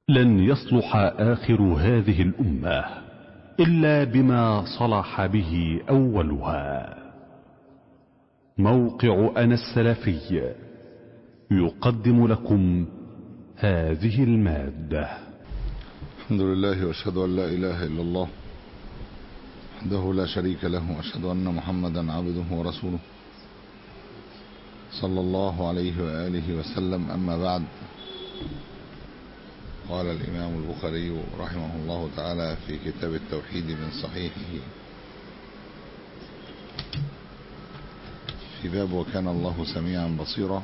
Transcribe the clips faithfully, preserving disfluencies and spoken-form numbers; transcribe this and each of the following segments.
لن يصلح آخر هذه الأمة إلا بما صلح به أولها. موقع أنا السلفي يقدم لكم هذه المادة. الحمد لله واشهد ان لا اله الا الله وحده لا شريك له، واشهد ان محمدا عبده ورسوله صلى الله عليه واله وسلم. اما بعد، قال الامام البخاري رحمه الله تعالى في كتاب التوحيد من صحيحه في باب وكان الله سميعا بصيرا،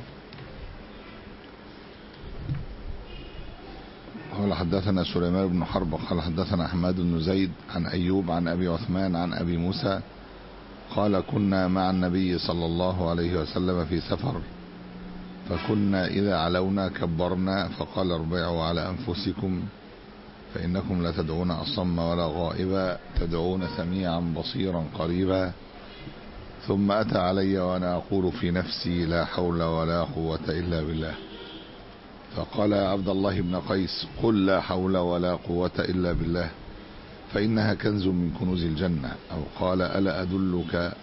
قال حدثنا سليمان بن حرب قال حدثنا حماد بن زيد عن أيوب عن أبي عثمان عن أبي موسى قال كنا مع النبي صلى الله عليه وسلم في سفر، فكنا إذا علونا كبرنا، فقال اربعوا على أنفسكم فإنكم لا تدعون أصم ولا غائبا، تدعون سميعا بصيرا قريبا. ثم أتى علي وأنا أقول في نفسي لا حول ولا قوة إلا بالله، فقال يا عبد الله بن قيس قل لا حول ولا قوة إلا بالله فإنها كنز من كنوز الجنة، أو قال ألا أدلك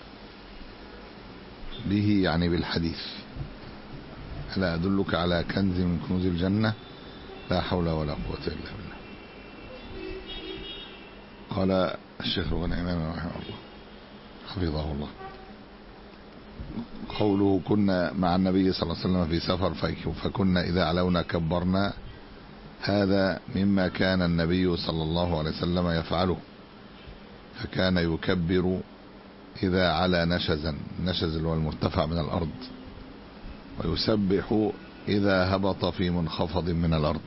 به يعني بالحديث، ألا أدلك على كنز من كنوز الجنة لا حول ولا قوة إلا بالله. قال الشيخ ابن عمام رحمه الله حفظه الله، قوله كنا مع النبي صلى الله عليه وسلم في سفر فكنا إذا علونا كبرنا، هذا مما كان النبي صلى الله عليه وسلم يفعله، فكان يكبر إذا على نشزا، النشز اللي هو المرتفع من الأرض، ويسبح إذا هبط في منخفض من الأرض.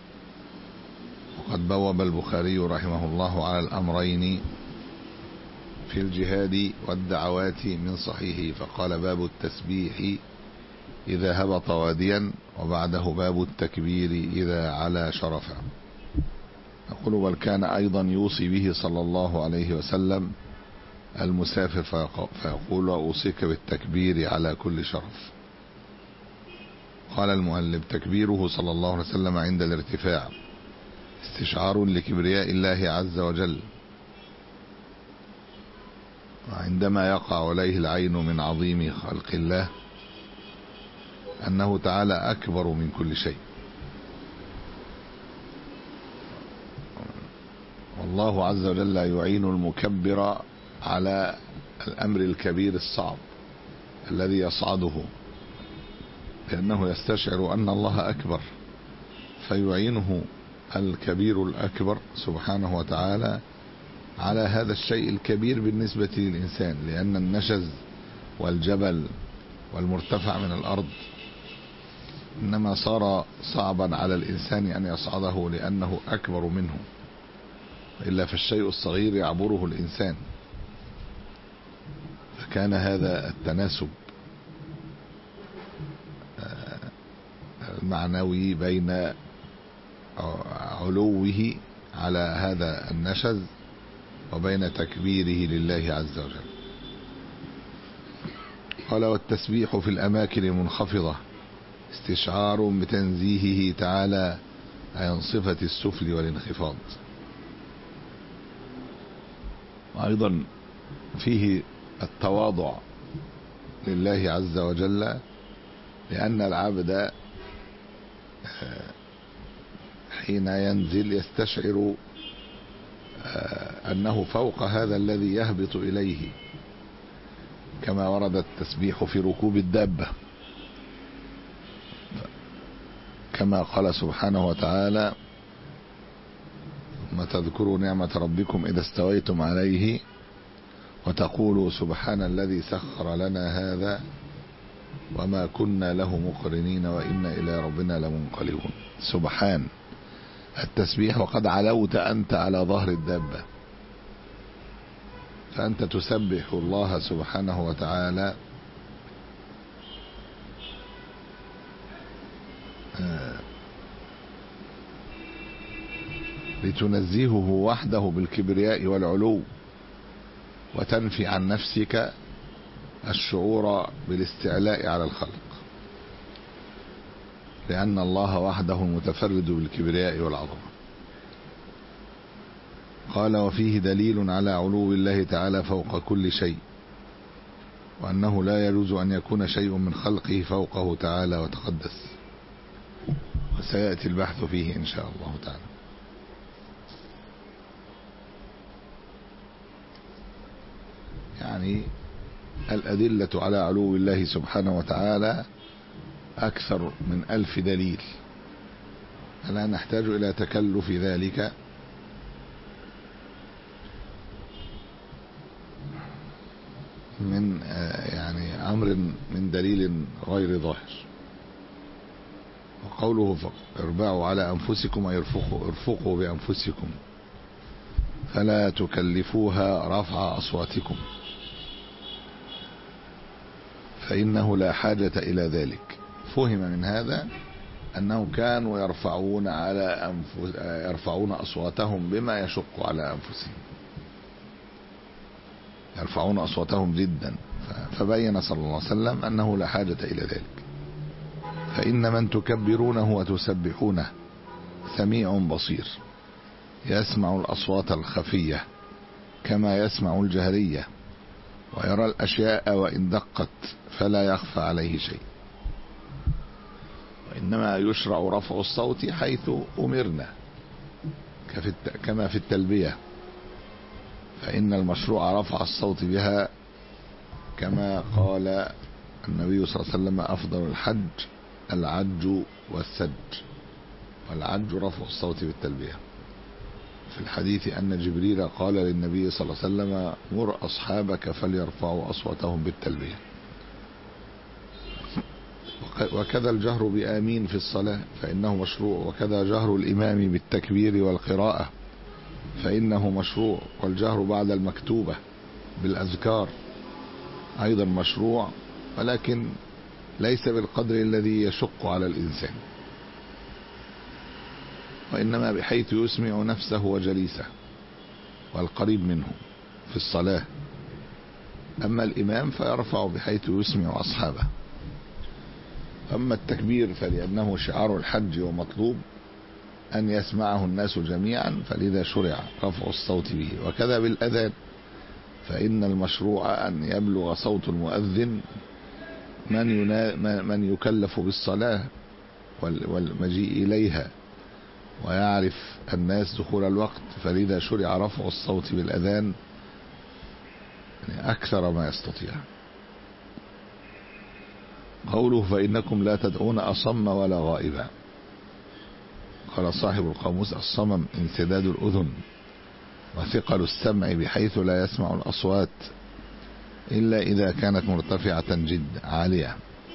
وقد بوب البخاري رحمه الله على الأمرين في الجهاد والدعوات من صحيحه، فقال باب التسبيح إذا هبط واديا، وبعده باب التكبير إذا على شرفا. يقول بل كان أيضا يوصي به صلى الله عليه وسلم المسافر فيقول أوصيك بالتكبير على كل شرف. قال المؤلف تكبيره صلى الله عليه وسلم عند الارتفاع استشعار لكبرياء الله عز وجل، وعندما يقع عليه العين من عظيم خلق الله أنه تعالى أكبر من كل شيء، والله عز وجل يعين المكبر على الأمر الكبير الصعب الذي يصعده، لأنه يستشعر أن الله أكبر، فيعينه الكبير الأكبر سبحانه وتعالى على هذا الشيء الكبير بالنسبة للإنسان، لأن النشز والجبل والمرتفع من الأرض إنما صار صعبا على الإنسان أن يصعده لأنه أكبر منه، إلا فالشيء الصغير يعبره الإنسان. فكان هذا التناسب المعنوي بين علوه على هذا النشز وبين تكبيره لله عز وجل. قال والتسبيح في الأماكن المنخفضة استشعار بتنزيهه تعالى عن صفة السفل والانخفاض. وأيضا فيه التواضع لله عز وجل، لأن العبد حين ينزل يستشعر أنه فوق هذا الذي يهبط إليه، كما ورد التسبيح في ركوب الدابة، كما قال سبحانه وتعالى ما تذكروا نعمة ربكم إذا استويتم عليه وتقولوا سبحان الذي سخر لنا هذا وما كنا له مقرنين وإنا إلى ربنا لمنقلبون. سبحان التسبيح، وقد علوت أنت على ظهر الدابة، فأنت تسبح الله سبحانه وتعالى لتنزهه وحده بالكبرياء والعلو، وتنفي عن نفسك الشعور بالاستعلاء على الخلق، لأن الله وحده المتفرد بالكبرياء والعظمة. قال وفيه دليل على علو الله تعالى فوق كل شيء، وأنه لا يجوز أن يكون شيء من خلقه فوقه تعالى وتقدس، وسيأتي البحث فيه إن شاء الله تعالى. يعني الأدلة على علو الله سبحانه وتعالى أكثر من ألف دليل، فلا نحتاج إلى تكلف ذلك، من يعني أمر من دليل غير ظاهر. وقوله اربعوا على أنفسكم أي ارفقوا, ارفقوا بأنفسكم فلا تكلفوها رفع أصواتكم، فإنه لا حاجة إلى ذلك. فهم من هذا أنهم كانوا يرفعون على أنفس يرفعون أصواتهم بما يشق على أنفسهم، يرفعون أصواتهم جدا، فبين صلى الله عليه وسلم أنه لا حاجة إلى ذلك. فإن من تكبرونه وتسبحونه سميع بصير، يسمع الأصوات الخفية كما يسمع الجهرية، ويرى الأشياء وإن دقت فلا يخفى عليه شيء. وإنما يشرع رفع الصوت حيث أمرنا كما في التلبية، فإن المشروع رفع الصوت بها، كما قال النبي صلى الله عليه وسلم أفضل الحج العج والسج، والعج رفع الصوت بالتلبية. في الحديث أن جبريل قال للنبي صلى الله عليه وسلم مر أصحابك فليرفعوا أصواتهم بالتلبية. وكذا الجهر بآمين في الصلاة فإنه مشروع، وكذا جهر الإمام بالتكبير والقراءة فإنه مشروع، والجهر بعد المكتوبة بالأذكار أيضا مشروع، ولكن ليس بالقدر الذي يشق على الإنسان، وإنما بحيث يسمع نفسه وجليسه والقريب منه في الصلاة. أما الإمام فيرفع بحيث يسمع أصحابه. أما التكبير فلأنه شعار الحج ومطلوب أن يسمعه الناس جميعا، فلذا شرع رفع الصوت به. وكذا بالأذان، فإن المشروع أن يبلغ صوت المؤذن من, ينا من يكلف بالصلاة والمجيء إليها، ويعرف الناس دخول الوقت، فلذا شرع رفع الصوت بالأذان أكثر ما يستطيع. قوله فإنكم لا تدعون أصم ولا غائبا. قال صاحب القاموس الصمم انسداد الأذن وثقل السمع بحيث لا يسمع الأصوات إلا إذا كانت مرتفعة جد عالية.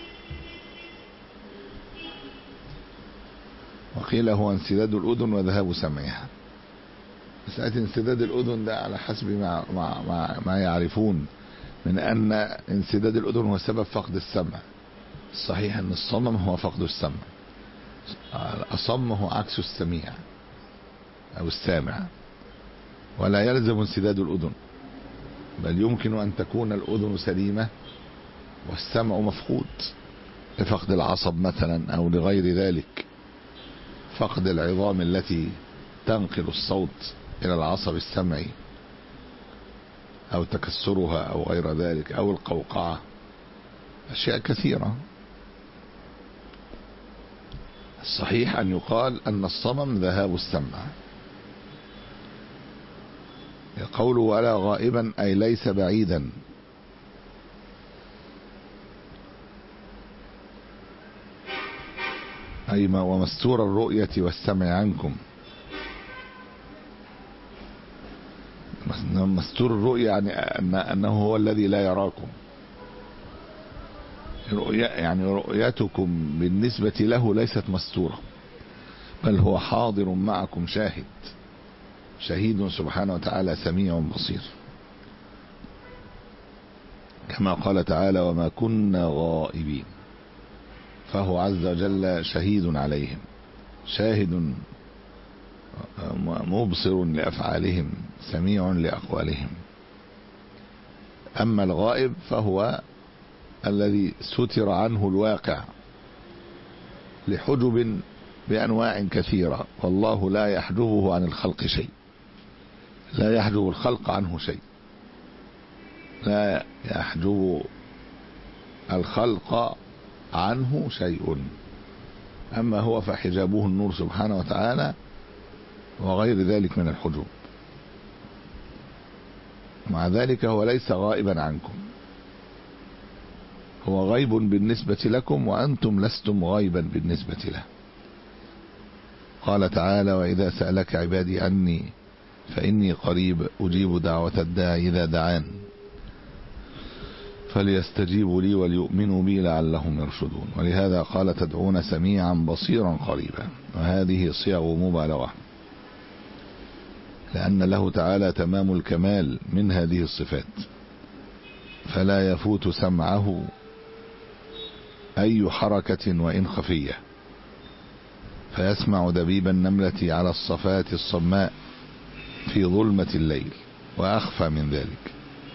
وقيل هو انسداد الأذن وذهاب سمعها. مسألة انسداد الأذن ده على حسب ما, ما, ما, ما يعرفون من أن انسداد الأذن هو سبب فقد السمع. الصحيح أن الصمم هو فقد السمع، الأصم هو عكس السميع أو السامع، ولا يلزم انسداد الأذن، بل يمكن أن تكون الأذن سليمة والسمع مفقود لفقد العصب مثلا، أو لغير ذلك، فقد العظام التي تنقل الصوت إلى العصب السمعي، أو تكسرها أو غير ذلك، أو القوقعة، أشياء كثيرة. الصحيح أن يقال أن الصمم ذهاب السمع. قوله ولا غائبا أي ليس بعيدا، أي ما ومستور الرؤية والسمع عنكم. مستور الرؤية يعني أنه هو الذي لا يراكم، يعني رؤيتكم بالنسبة له ليست مستورة، بل هو حاضر معكم شاهد، شهيد سبحانه وتعالى سميع بصير، كما قال تعالى وما كنا غائبين، فهو عز وجل شهيد عليهم، شاهد مبصر لأفعالهم سميع لأقوالهم. أما الغائب فهو الذي ستر عنه الواقع لحجب بأنواع كثيرة، والله لا يحجبه عن الخلق شيء، لا يحجب الخلق عنه شيء، لا يحجب الخلق عنه شيء. أما هو فحجابه النور سبحانه وتعالى وغير ذلك من الحجوب. مع ذلك هو ليس غائبا عنكم، هو غيب بالنسبة لكم وأنتم لستم غيبا بالنسبة له. قال تعالى: وإذا سألك عبادي عني فإني قريب أجيب دعوة الداعي إذا دعان فليستجيبوا لي وليؤمنوا بي لعلهم يرشدون. ولهذا قال: تدعون سميعا بصيرا قريبا، وهذه صيغ مبالغة، لأن له تعالى تمام الكمال من هذه الصفات، فلا يفوت سمعه أي حركة وإن خفية، فيسمع دبيب النملة على الصفات الصماء في ظلمة الليل وأخفى من ذلك.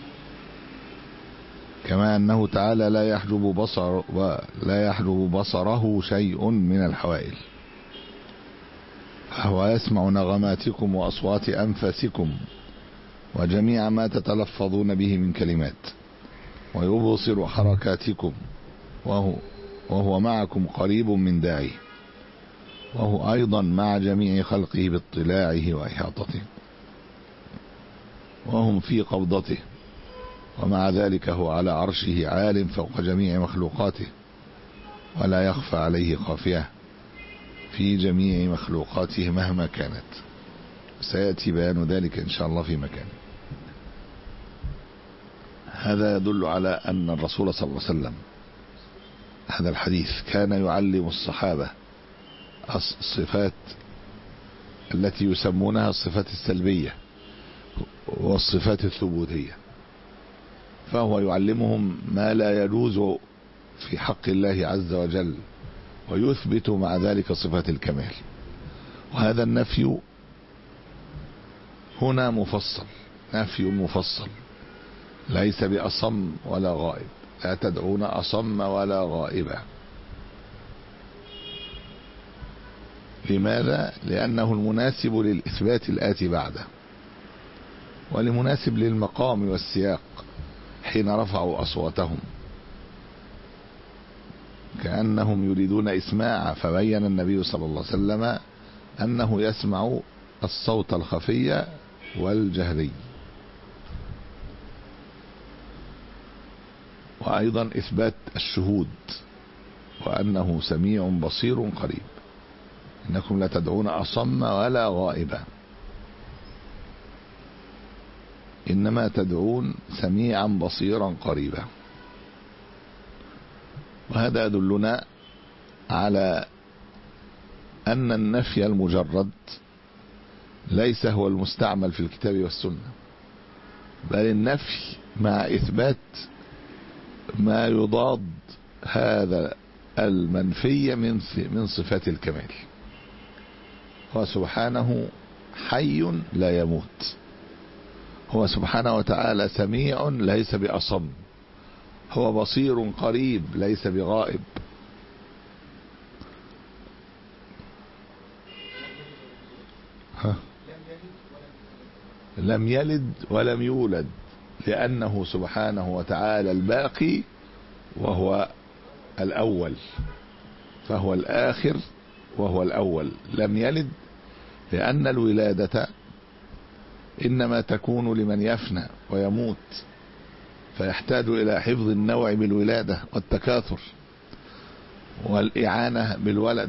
كما أنه تعالى لا يحجب بصر ولا يحجب بصره شيء من الحوائل، فهو يسمع نغماتكم وأصوات أنفاسكم وجميع ما تتلفظون به من كلمات، ويبصر حركاتكم، وهو, وهو معكم قريب من داعيه، وهو أيضا مع جميع خلقه باطلاعه وإحاطته، وهم في قبضته، ومع ذلك هو على عرشه عال فوق جميع مخلوقاته، ولا يخفى عليه خافية في جميع مخلوقاته مهما كانت. سيأتي بيان ذلك إن شاء الله في مكان. هذا يدل على أن الرسول صلى الله عليه وسلم، هذا الحديث كان يعلم الصحابة الصفات التي يسمونها الصفات السلبية والصفات الثبوتية، فهو يعلمهم ما لا يجوز في حق الله عز وجل، ويثبت مع ذلك صفات الكمال. وهذا النفي هنا مفصل، نفي مفصل، ليس بأصم ولا غائب، لا تدعون أصم ولا غائبا. لماذا؟ لأنه المناسب للإثبات الآتي بعده، ولمناسب للمقام والسياق حين رفعوا أصواتهم، كأنهم يريدون إسماع، فبين النبي صلى الله عليه وسلم أنه يسمع الصوت الخفي والجهري. وأيضا إثبات الشهود، وأنه سميع بصير قريب. إنكم لا تدعون أصم ولا غائبا، إنما تدعون سميعا بصيرا قريبا. وهذا يدلنا على أن النفي المجرد ليس هو المستعمل في الكتاب والسنة، بل النفي مع إثبات ما يضاد هذا المنفي من من صفات الكمال. هو سبحانه حي لا يموت، هو سبحانه وتعالى سميع ليس بأصم، هو بصير قريب ليس بغائب. ها؟ لم يلد ولم يولد، لأنه سبحانه وتعالى الباقي وهو الأول، فهو الآخر وهو الأول. لم يلد لأن الولادة إنما تكون لمن يفنى ويموت، فيحتاج إلى حفظ النوع بالولادة والتكاثر والإعانة بالولد.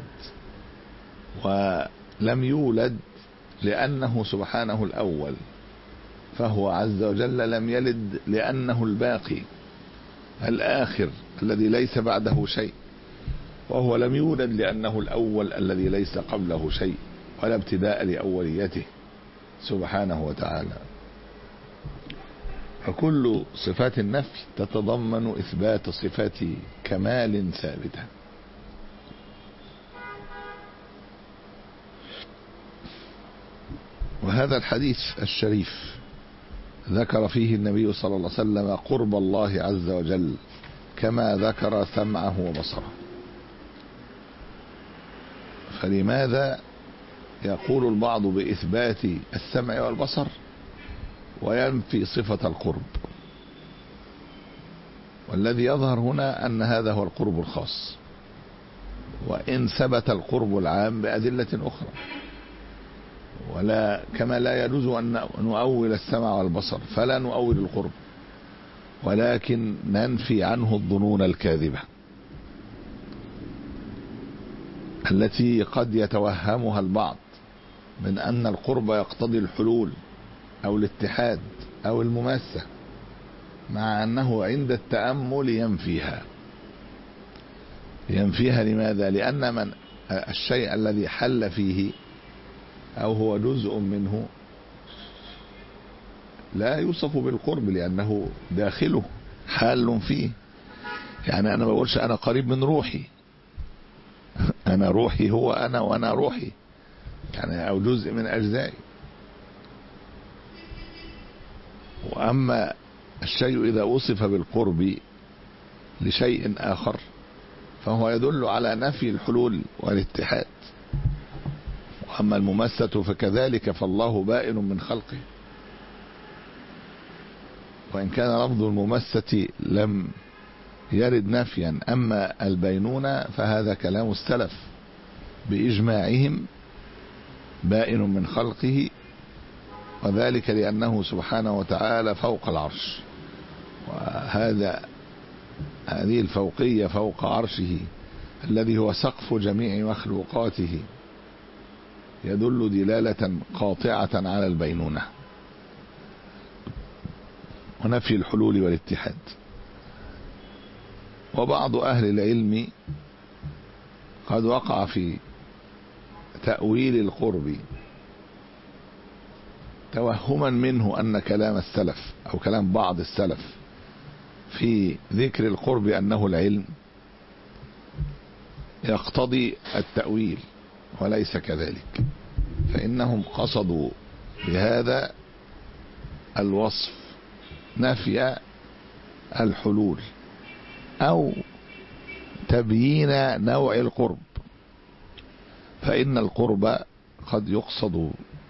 ولم يولد لأنه سبحانه الأول، فهو عز وجل لم يلد لأنه الباقي الآخر الذي ليس بعده شيء، وهو لم يولد لأنه الأول الذي ليس قبله شيء ولا ابتداء لأوليته سبحانه وتعالى. فكل صفات النفي تتضمن إثبات صفات كمال ثابتة. وهذا الحديث الشريف ذكر فيه النبي صلى الله عليه وسلم قرب الله عز وجل، كما ذكر سمعه وبصره. فلماذا يقول البعض بإثبات السمع والبصر وينفي صفة القرب؟ والذي يظهر هنا أن هذا هو القرب الخاص، وإن ثبت القرب العام بأدلة أخرى، ولا كما لا يجوز أن نؤول السمع والبصر فلا نؤول القرب، ولكن ننفي عنه الظنون الكاذبة التي قد يتوهمها البعض من أن القرب يقتضي الحلول أو الاتحاد أو المماسة، مع أنه عند التأمل ينفيها. ينفيها لماذا؟ لأن من الشيء الذي حل فيه أو هو جزء منه لا يوصف بالقرب، لأنه داخله حال فيه. يعني أنا ما بقولش أنا قريب من روحي، أنا روحي هو أنا وأنا روحي، يعني أو جزء من أجزائي. وأما الشيء إذا وصف بالقرب لشيء آخر فهو يدل على نفي الحلول والاتحاد. وأما الممسة فكذلك، فالله بائن من خلقه، وإن كان لفظ الممسة لم يرد نفيا. أما البينونة فهذا كلام السلف بإجماعهم، بائن من خلقه، وذلك لأنه سبحانه وتعالى فوق العرش، وهذا هذه الفوقية فوق عرشه الذي هو سقف جميع مخلوقاته يدل دلالة قاطعة على البينونة ونفي الحلول والاتحاد. وبعض أهل العلم قد وقع في تأويل القرب توهما منه أن كلام السلف أو كلام بعض السلف في ذكر القرب أنه العلم يقتضي التأويل، وليس كذلك. فإنهم قصدوا بهذا الوصف نفي الحلول أو تبيين نوع القرب، فإن القرب قد يقصد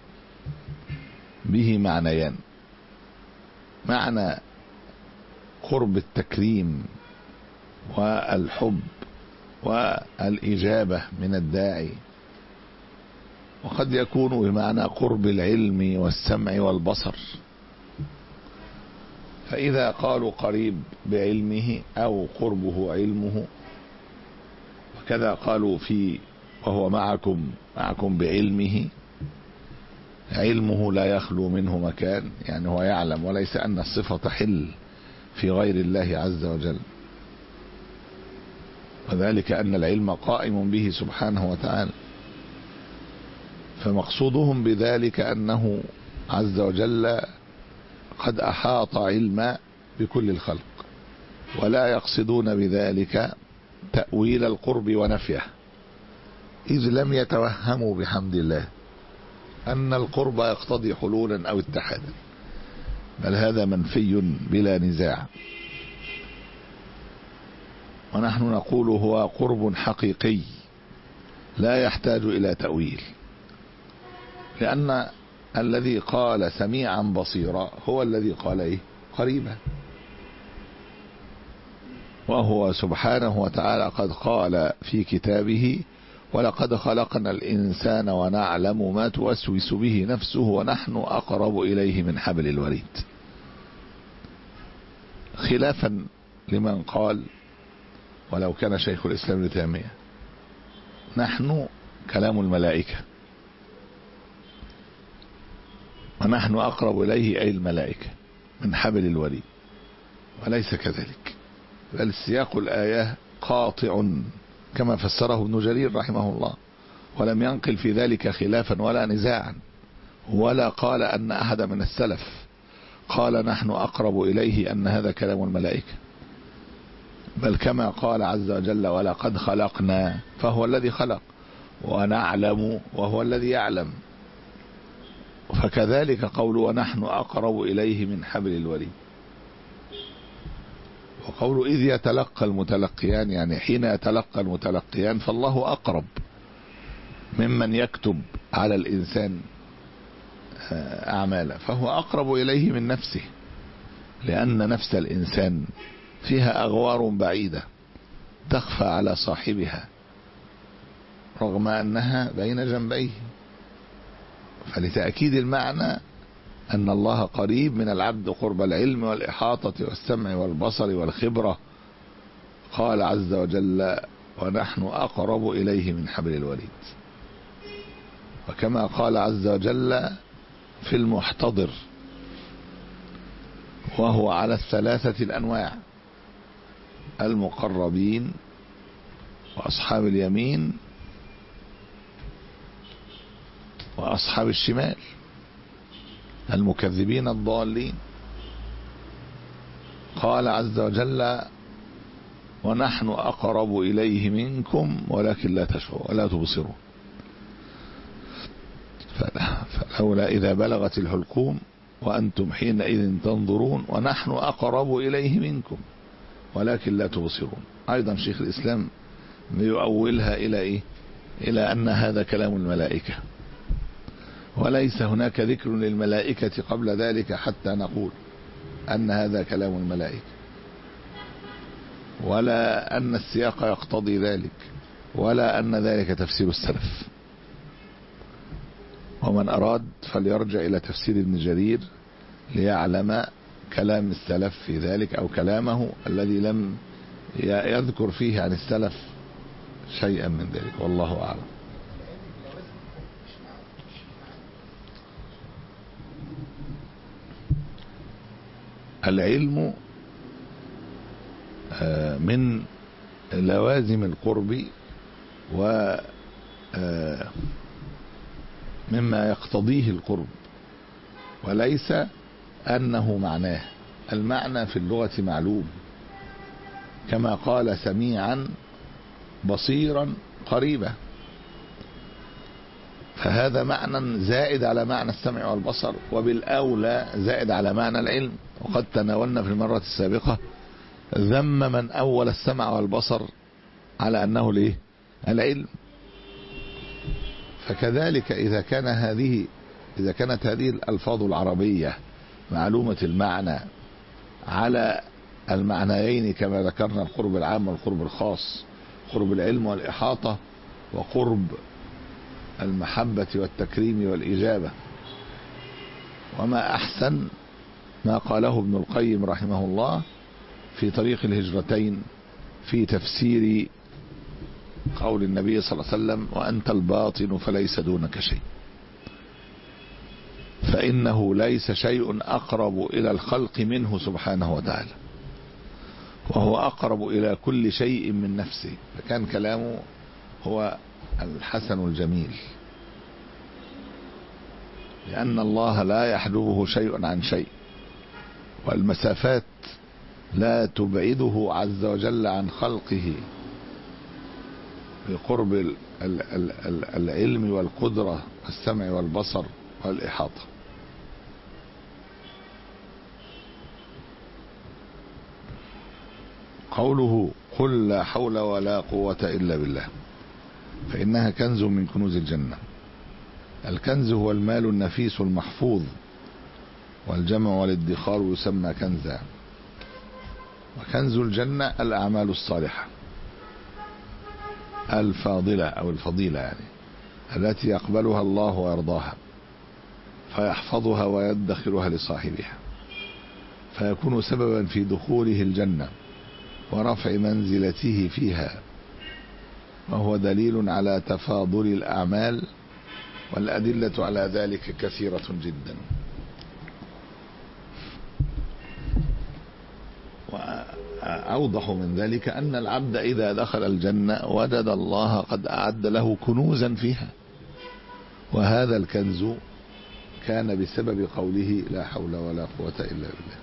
به معنيان: معنى قرب التكريم والحب والإجابة من الداعي، وقد يكون بمعنى قرب العلم والسمع والبصر. فإذا قالوا قريب بعلمه أو قربه علمه، وكذا قالوا في وهو معكم معكم بعلمه، علمه لا يخلو منه مكان، يعني هو يعلم، وليس أن الصفة تحل في غير الله عز وجل، وذلك أن العلم قائم به سبحانه وتعالى. فمقصودهم بذلك أنه عز وجل قد أحاط علما بكل الخلق، ولا يقصدون بذلك تأويل القرب ونفيه، إذ لم يتوهموا بحمد الله أن القرب يقتضي حلولا أو اتحادا، بل هذا منفي بلا نزاع. ونحن نقول هو قرب حقيقي لا يحتاج إلى تأويل، لأن الذي قال سميعا بصيرا هو الذي قال إيه؟ قريبا. وهو سبحانه وتعالى قد قال في كتابه: ولقد خلقنا الإنسان ونعلم ما توسوس به نفسه ونحن أقرب إليه من حبل الوريد، خلافا لمن قال، ولو كان شيخ الإسلام ابن تيمية: نحن كلام الملائكة ونحن أقرب إليه أي الملائكة من حبل الوريد، وليس كذلك، بل سياق الآية قاطع كما فسره ابن جرير رحمه الله، ولم ينقل في ذلك خلافا ولا نزاعا، ولا قال أن أحد من السلف قال نحن أقرب إليه أن هذا كلام الملائكة، بل كما قال عز وجل: ولقد خلقنا، فهو الذي خلق، ونعلم وهو الذي يعلم. فكذلك قول ونحن أقرب إليه من حبل الوريد. وقول إذ يتلقى المتلقيان، يعني حين يتلقى المتلقيان، فالله أقرب ممن يكتب على الإنسان أعماله، فهو أقرب إليه من نفسه، لأن نفس الإنسان فيها أغوار بعيدة تخفى على صاحبها رغم أنها بين جنبيه. فلتأكيد المعنى أن الله قريب من العبد قرب العلم والإحاطة والسمع والبصر والخبرة، قال عز وجل: ونحن أقرب إليه من حبل الوريد. وكما قال عز وجل في المحتضر، وهو على الثلاثة الأنواع: المقربين وأصحاب اليمين وأصحاب الشمال، المكذبين الضالين. قال عز وجل: ونحن أقرب إليه منكم ولكن لا تشعرون ولا تبصرون. فلولا إذا بلغت الحلقوم وأنتم حينئذ تنظرون ونحن أقرب إليه منكم ولكن لا تبصرون. أيضا شيخ الإسلام يؤولها إلى إيه؟ إلى أن هذا كلام الملائكة، وليس هناك ذكر للملائكة قبل ذلك حتى نقول أن هذا كلام الملائكة، ولا أن السياق يقتضي ذلك، ولا أن ذلك تفسير السلف. ومن أراد فليرجع إلى تفسير ابن جرير ليعلم كلام السلف في ذلك، أو كلامه الذي لم يذكر فيه عن السلف شيئا من ذلك، والله أعلم. العلم من لوازم القرب و مما يقتضيه القرب، وليس أنه معناه. المعنى في اللغة معلوم، كما قال: سميعا بصيرا قريبا، فهذا معنى زائد على معنى السمع والبصر، وبالأولى زائد على معنى العلم. وقد تناولنا في المرة السابقة ذم من أول السمع والبصر على أنه ليه العلم. فكذلك إذا كان هذه إذا كانت هذه الألفاظ العربية معلومة المعنى على المعنيين كما ذكرنا: القرب العام والقرب الخاص، قرب العلم والإحاطة وقرب المحبة والتكريم والإجابة. وما أحسن ما قاله ابن القيم رحمه الله في طريق الهجرتين في تفسير قول النبي صلى الله عليه وسلم: وأنت الباطن فليس دونك شيء. فإنه ليس شيء أقرب إلى الخلق منه سبحانه وتعالى، وهو أقرب إلى كل شيء من نفسه. فكان كلامه هو الحسن الجميل، لأن الله لا يحجبه شيء عن شيء، والمسافات لا تبعده عز وجل عن خلقه بقرب العلم والقدرة والسمع والبصر والإحاطة. قوله: قل لا حول ولا قوة إلا بالله، فإنها كنز من كنوز الجنة. الكنز هو المال النفيس المحفوظ، والجمع والادخار يسمى كنزا. وكنز الجنة الأعمال الصالحة الفاضلة أو الفضيلة يعني، التي يقبلها الله ويرضاها، فيحفظها ويدخرها لصاحبها، فيكون سببا في دخوله الجنة ورفع منزلته فيها، وهو دليل على تفاضل الأعمال، والأدلة على ذلك كثيرة جدا. وأوضح من ذلك أن العبد إذا دخل الجنة وجد الله قد أعد له كنوزا فيها، وهذا الكنز كان بسبب قوله: لا حول ولا قوة إلا بالله.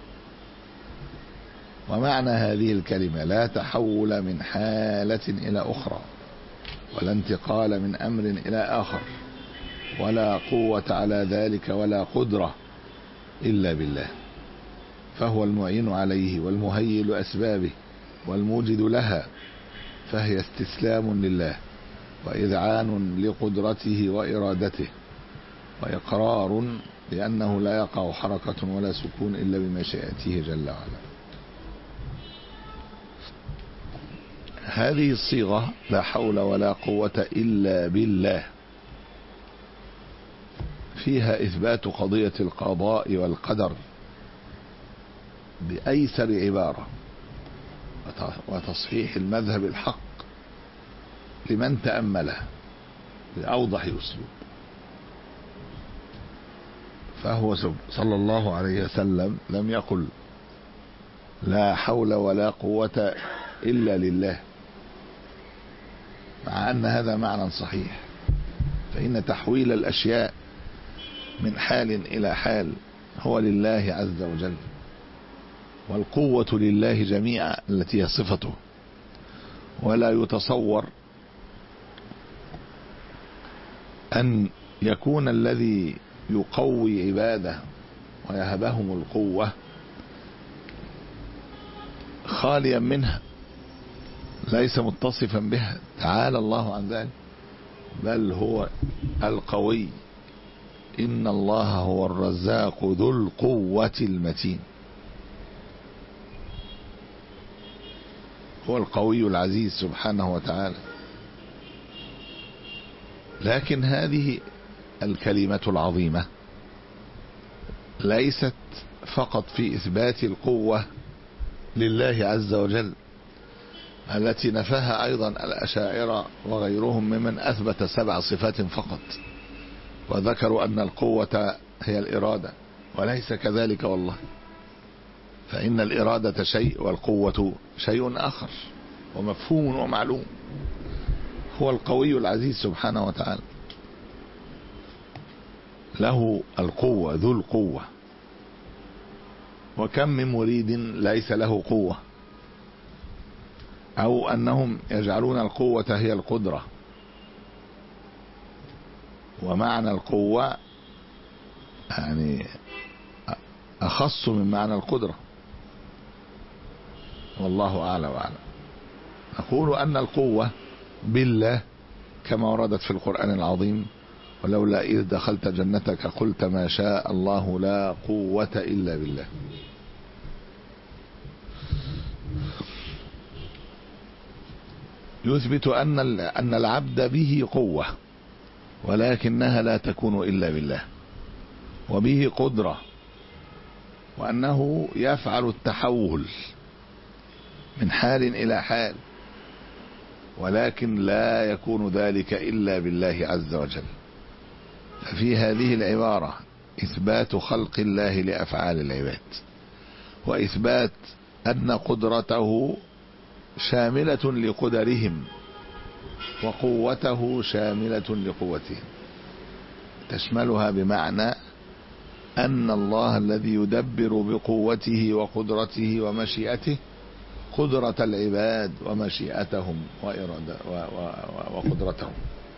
ومعنى هذه الكلمة: لا تحول من حالة إلى أخرى، ولا انتقال من أمر إلى آخر، ولا قوة على ذلك ولا قدرة إلا بالله، فهو المعين عليه والمهيئ لأسبابه والموجد لها، فهي استسلام لله وإذعان لقدرته وإرادته، وإقرار بأنه لا يقع حركة ولا سكون إلا بمشيئته جل وعلا. هذه الصيغة لا حول ولا قوة إلا بالله فيها إثبات قضية القضاء والقدر بأيسر عبارة، وتصحيح المذهب الحق لمن تأمله بأوضح أسلوب. فهو صلى الله عليه وسلم لم يقل لا حول ولا قوة إلا لله، مع أن هذا معنى صحيح، فإن تحويل الأشياء من حال إلى حال هو لله عز وجل، والقوة لله جميعا التي هي صفته. ولا يتصور أن يكون الذي يقوي عباده ويهبهم القوة خاليا منها، ليس متصفا بها، تعالى الله عن ذلك، بل هو القوي. إن الله هو الرزاق ذو القوة المتين، هو القوي العزيز سبحانه وتعالى. لكن هذه الكلمة العظيمة ليست فقط في إثبات القوة لله عز وجل، التي نفاها أيضا الأشاعرة وغيرهم ممن أثبت سبع صفات فقط، وذكروا أن القوة هي الإرادة، وليس كذلك والله، فإن الإرادة شيء والقوة شيء آخر ومفهوم ومعلوم. هو القوي العزيز سبحانه وتعالى، له القوة ذو القوة. وكم من مريد ليس له قوة، أو أنهم يجعلون القوة هي القدرة، ومعنى القوة يعني أخص من معنى القدرة، والله أعلى وأعلم. نقول أن القوة بالله كما وردت في القرآن العظيم: ولولا إذ دخلت جنتك قلت ما شاء الله لا قوة إلا بالله. يثبت أن أن العبد به قوة، ولكنها لا تكون إلا بالله، وبه قدرة، وأنه يفعل التحول من حال إلى حال، ولكن لا يكون ذلك إلا بالله عز وجل. ففي هذه العبارة إثبات خلق الله لأفعال العباد، وإثبات أن قدرته شاملة لقدرهم، وقوته شاملة لقوتهم، تشملها بمعنى أن الله الذي يدبر بقوته وقدرته ومشيئته قدرة العباد ومشيئتهم وقدرتهم،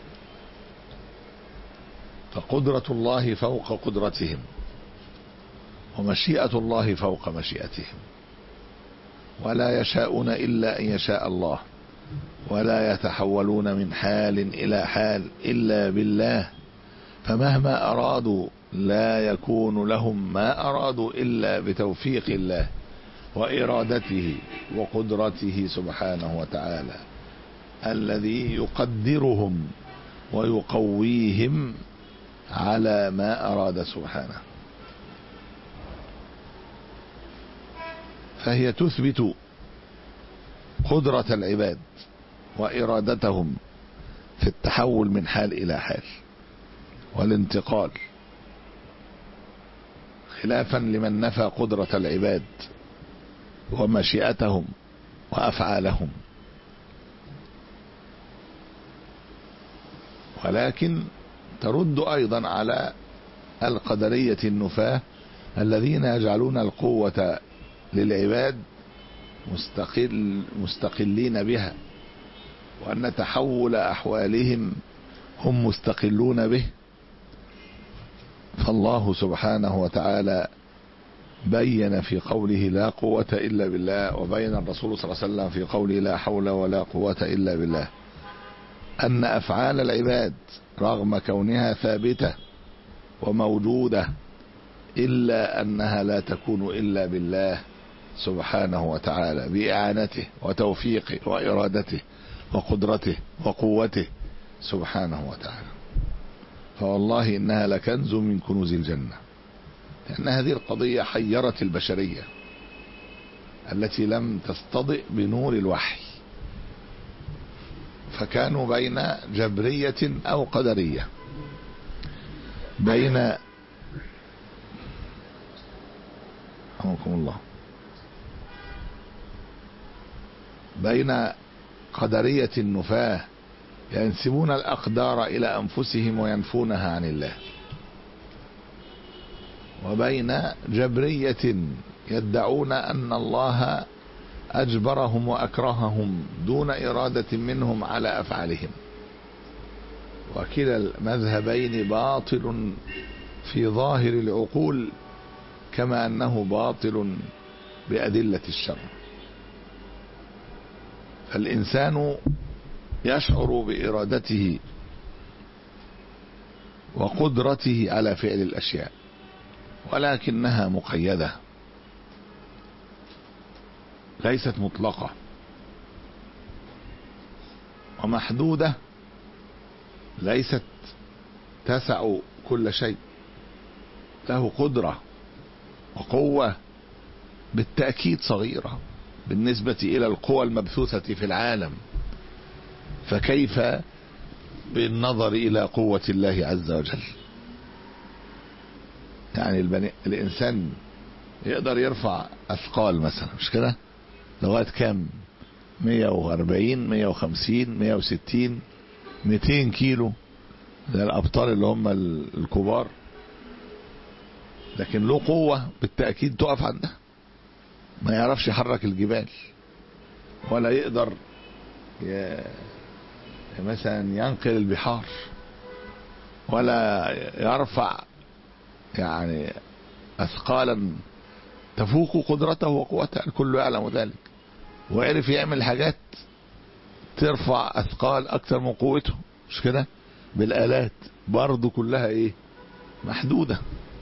فقدرة الله فوق قدرتهم، ومشيئة الله فوق مشيئتهم، ولا يشاءون إلا أن يشاء الله، ولا يتحولون من حال إلى حال إلا بالله، فمهما أرادوا لا يكون لهم ما أرادوا إلا بتوفيق الله وإرادته وقدرته سبحانه وتعالى، الذي يقدرهم ويقويهم على ما أراد سبحانه. فهي تثبت قدرة العباد وإرادتهم في التحول من حال إلى حال والانتقال، خلافا لمن نفى قدرة العباد ومشيئتهم وأفعالهم. ولكن ترد أيضا على القدرية النفاة الذين يجعلون القوة للعباد مستقل مستقلين بها، وأن تحول أحوالهم هم مستقلون به. فالله سبحانه وتعالى بين في قوله لا قوة إلا بالله، وبين الرسول صلى الله عليه وسلم في قوله لا حول ولا قوة إلا بالله، أن أفعال العباد رغم كونها ثابتة وموجودة إلا أنها لا تكون إلا بالله سبحانه وتعالى بإعانته وتوفيقه وإرادته وقدرته وقوته سبحانه وتعالى. فوالله إنها لكنز من كنوز الجنة، لأن هذه القضية حيرت البشرية التي لم تستضئ بنور الوحي، فكانوا بين جبرية أو قدرية، بين رحمكم الله بين قدرية النفاة ينسبون الأقدار إلى أنفسهم وينفونها عن الله، وبين جبرية يدعون أن الله أجبرهم وأكرههم دون إرادة منهم على أفعالهم. وكلا المذهبين باطل في ظاهر العقول كما أنه باطل بأدلة الشرع. فالإنسان يشعر بإرادته وقدرته على فعل الأشياء، ولكنها مقيدة ليست مطلقة، ومحدودة ليست تسع كل شيء. له قدرة وقوة بالتأكيد صغيرة بالنسبة إلى القوى المبثوثة في العالم، فكيف بالنظر إلى قوة الله عز وجل؟ يعني البني الإنسان يقدر يرفع أثقال مثلا، مش كده؟ لغاية كام؟ مية وأربعين مية وخمسين مية وستين ميتين كيلو، زي الأبطال اللي هم الكبار، لكن له قوة بالتأكيد تقف عندها. ما يعرفش يحرك الجبال، ولا يقدر ي... مثلا ينقل البحار، ولا يرفع يعني أثقالا تفوق قدرته وقوته، الكل يعلم ذلك. وعرف يعمل حاجات ترفع أثقال أكثر من قوته، مش كده؟ بالآلات برضو كلها إيه؟ محدودة.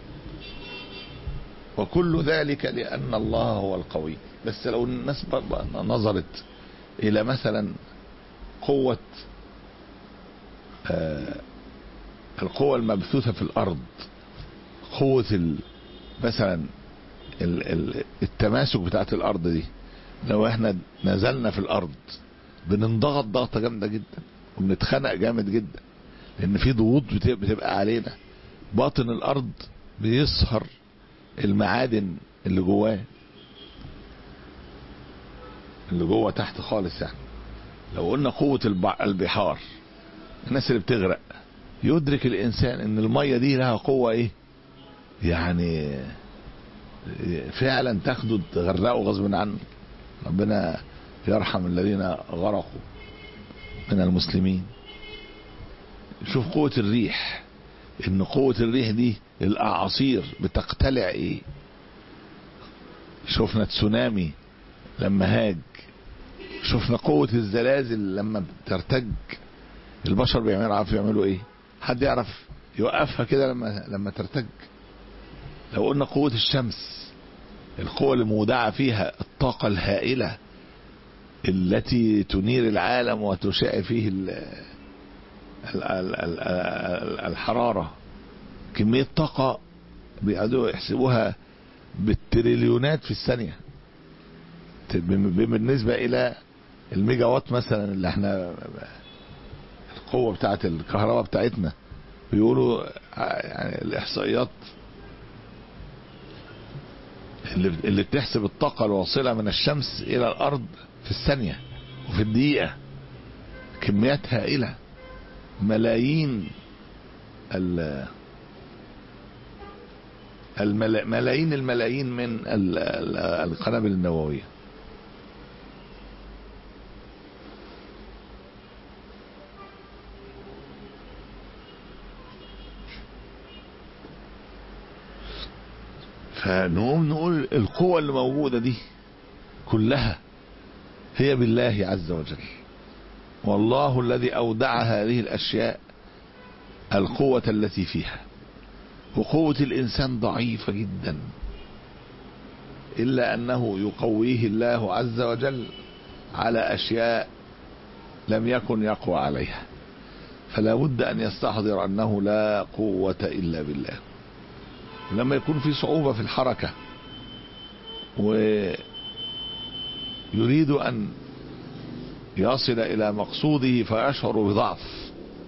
وكل ذلك لأن الله هو القوي. بس لو الناس نظرت إلى مثلا قوة آه القوة المبثوثة في الأرض، قوة مثلا التماسك بتاعت الأرض دي، لو احنا نزلنا في الأرض بننضغط ضغطة جامدة جدا وبنتخنق جامد جدا، لأن في ضغوط بتبقى علينا. باطن الأرض بيصهر المعادن اللي جواه، اللي جوه تحت خالص. يعني لو قلنا قوة البحار، الناس اللي بتغرق، يدرك الإنسان ان المية دي لها قوة ايه، يعني فعلا تاخده تغرقه غصب عنه. ربنا يرحم الذين غرقوا من المسلمين. شوف قوة الريح، ان قوة الريح دي الاعاصير بتقتلع ايه. شوفنا تسونامي لما هاج، شوفنا قوة الزلازل لما بترتج. البشر بيعملوا عارف يعملوا ايه؟ حد يعرف يوقفها كده لما لما ترتج؟ لو قلنا قوة الشمس، القوة اللي مودعة فيها الطاقة الهائلة التي تنير العالم وتشع فيه الحرارة، كمية طاقة بيقعدوا يحسبوها بالتريليونات في الثانية بالنسبة إلى الميجا وات مثلا، اللي احنا القوة بتاعت الكهرباء بتاعتنا. بيقولوا يعني الإحصائيات اللي اللي بتحسب الطاقة الواصلة من الشمس إلى الأرض في الثانية وفي الدقيقة، كميات هائلة، ملايين ال الملا... ملايين الملايين من القنابل النووية. فنقوم نقول القوة اللي موجودة دي كلها هي بالله عز وجل، والله الذي أودع هذه الأشياء القوة التي فيها، وقوة الإنسان ضعيفة جدا، إلا أنه يقويه الله عز وجل على أشياء لم يكن يقوى عليها، فلا بد أن يستحضر أنه لا قوة إلا بالله. لما يكون في صعوبة في الحركة ويريد أن يصل إلى مقصوده فيشعر بضعف،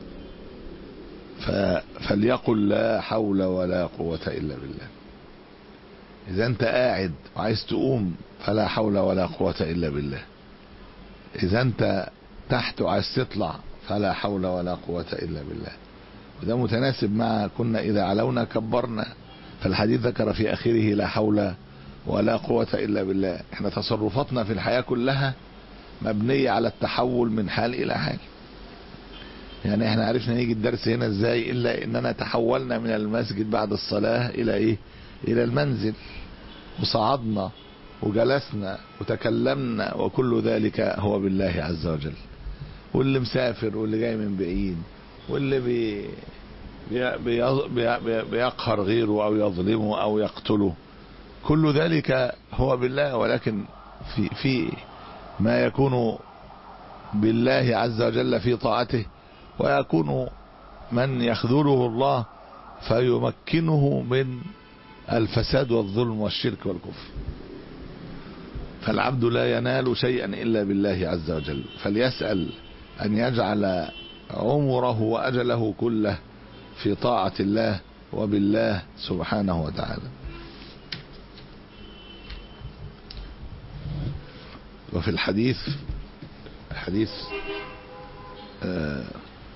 فليقل لا حول ولا قوة إلا بالله. إذا أنت قاعد وعايز تقوم فلا حول ولا قوة إلا بالله. إذا أنت تحت وعايز تطلع فلا حول ولا قوة إلا بالله. وده متناسب مع كنا إذا علونا كبرنا، فالحديث ذكر في آخره لا حول ولا قوة إلا بالله. احنا تصرفاتنا في الحياة كلها مبنية على التحول من حال إلى حال. يعني احنا عرفنا نيجي الدرس هنا ازاي إلا إننا تحولنا من المسجد بعد الصلاة إلى إيه؟ إلى المنزل، وصعدنا وجلسنا وتكلمنا، وكل ذلك هو بالله عز وجل. واللي مسافر واللي جاي من بعيد واللي بي بي بي بي بيقهر غيره أو يظلمه أو يقتله، كل ذلك هو بالله. ولكن في في ما يكون بالله عز وجل في طاعته، ويكون من يخذله الله فيمكنه من الفساد والظلم والشرك والكفر. فالعبد لا ينال شيئا إلا بالله عز وجل، فليسأل أن يجعل عمره وأجله كله في طاعة الله وبالله سبحانه وتعالى. وفي الحديث حديث آه